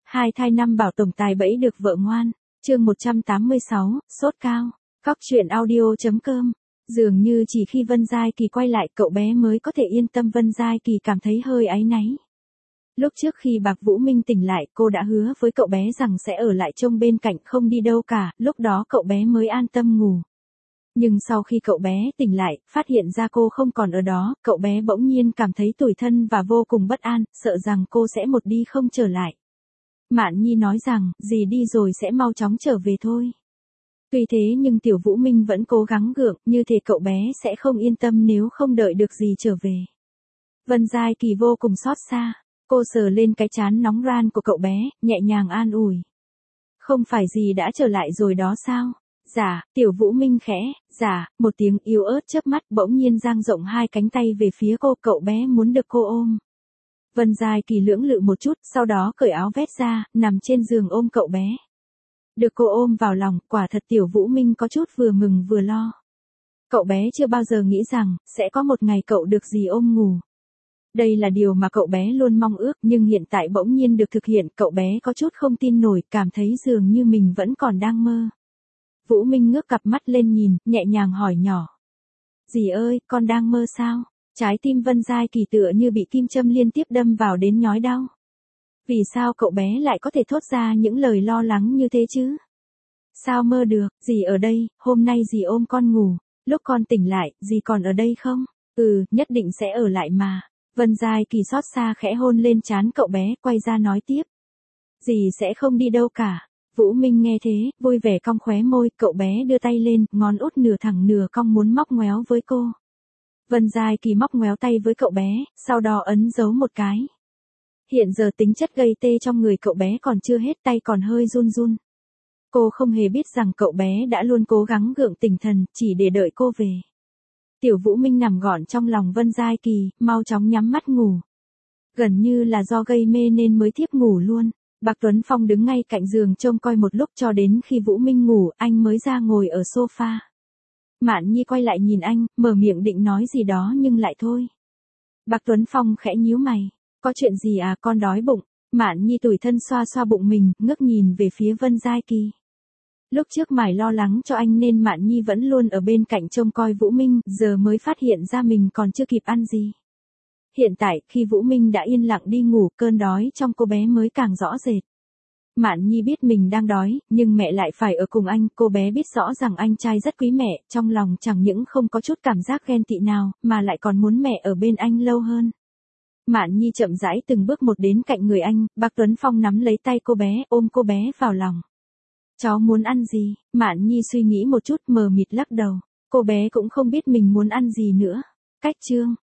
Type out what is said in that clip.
Hai thai năm bảo tổng tài bẫy được vợ ngoan. Chương 186, sốt cao. Cóc truyện audio.com. Dường như chỉ khi Vân Giai Kỳ quay lại cậu bé mới có thể yên tâm. Vân Giai Kỳ cảm thấy hơi áy náy. Lúc trước khi Bạc Vũ Minh tỉnh lại, cô đã hứa với cậu bé rằng sẽ ở lại trông bên cạnh không đi đâu cả, lúc đó cậu bé mới an tâm ngủ. Nhưng sau khi cậu bé tỉnh lại, phát hiện ra cô không còn ở đó, cậu bé bỗng nhiên cảm thấy tủi thân và vô cùng bất an, sợ rằng cô sẽ một đi không trở lại. Mạn Nhi nói rằng, dì đi rồi sẽ mau chóng trở về thôi. Tuy thế nhưng Tiểu Vũ Minh vẫn cố gắng gượng, như thể cậu bé sẽ không yên tâm nếu không đợi được dì trở về. Vân Giai Kỳ vô cùng xót xa, cô sờ lên cái trán nóng ran của cậu bé, nhẹ nhàng an ủi. Không phải dì đã trở lại rồi đó sao? Dạ, Tiểu Vũ Minh khẽ, dạ, một tiếng yếu ớt chớp mắt bỗng nhiên dang rộng hai cánh tay về phía cô, cậu bé muốn được cô ôm. Vân Giai Kỳ lưỡng lự một chút, sau đó cởi áo vest ra, nằm trên giường ôm cậu bé. Được cô ôm vào lòng, quả thật Tiểu Vũ Minh có chút vừa mừng vừa lo. Cậu bé chưa bao giờ nghĩ rằng, sẽ có một ngày cậu được dì ôm ngủ. Đây là điều mà cậu bé luôn mong ước, nhưng hiện tại bỗng nhiên được thực hiện, cậu bé có chút không tin nổi, cảm thấy dường như mình vẫn còn đang mơ. Vũ Minh ngước cặp mắt lên nhìn, nhẹ nhàng hỏi nhỏ. Dì ơi, con đang mơ sao? Trái tim Vân Giai Kỳ tựa như bị kim châm liên tiếp đâm vào đến nhói đau. Vì sao cậu bé lại có thể thốt ra những lời lo lắng như thế chứ? Sao mơ được, dì ở đây, hôm nay dì ôm con ngủ, lúc con tỉnh lại, dì còn ở đây không? Nhất định sẽ ở lại mà. Vân Giai Kỳ xót xa khẽ hôn lên trán cậu bé, quay ra nói tiếp. Dì sẽ không đi đâu cả. Vũ Minh nghe thế, vui vẻ cong khóe môi, cậu bé đưa tay lên, ngón út nửa thẳng nửa cong muốn móc ngoéo với cô. Vân Giai Kỳ móc ngoéo tay với cậu bé, sau đó ấn dấu một cái. Hiện giờ tính chất gây tê trong người cậu bé còn chưa hết, tay còn hơi run run. Cô không hề biết rằng cậu bé đã luôn cố gắng gượng tỉnh thần, chỉ để đợi cô về. Tiểu Vũ Minh nằm gọn trong lòng Vân Giai Kỳ, mau chóng nhắm mắt ngủ. Gần như là do gây mê nên mới thiếp ngủ luôn. Bạc Tuấn Phong đứng ngay cạnh giường trông coi một lúc cho đến khi Vũ Minh ngủ, anh mới ra ngồi ở sofa. Mạn Nhi quay lại nhìn anh, mở miệng định nói gì đó nhưng lại thôi. Bạc Tuấn Phong khẽ nhíu mày. Có chuyện gì à, con đói bụng. Mạn Nhi tủi thân xoa xoa bụng mình, ngước nhìn về phía Vân Giai Kỳ. Lúc trước mải lo lắng cho anh nên Mạn Nhi vẫn luôn ở bên cạnh trông coi Vũ Minh, giờ mới phát hiện ra mình còn chưa kịp ăn gì. Hiện tại, khi Vũ Minh đã yên lặng đi ngủ, cơn đói trong cô bé mới càng rõ rệt. Mạn Nhi biết mình đang đói, nhưng mẹ lại phải ở cùng anh, cô bé biết rõ rằng anh trai rất quý mẹ, trong lòng chẳng những không có chút cảm giác ghen tị nào, mà lại còn muốn mẹ ở bên anh lâu hơn. Mạn Nhi chậm rãi từng bước một đến cạnh người anh, Bạc Tuấn Phong nắm lấy tay cô bé, ôm cô bé vào lòng. Cháu muốn ăn gì? Mạn Nhi suy nghĩ một chút, mờ mịt lắc đầu. Cô bé cũng không biết mình muốn ăn gì nữa. Cách chương.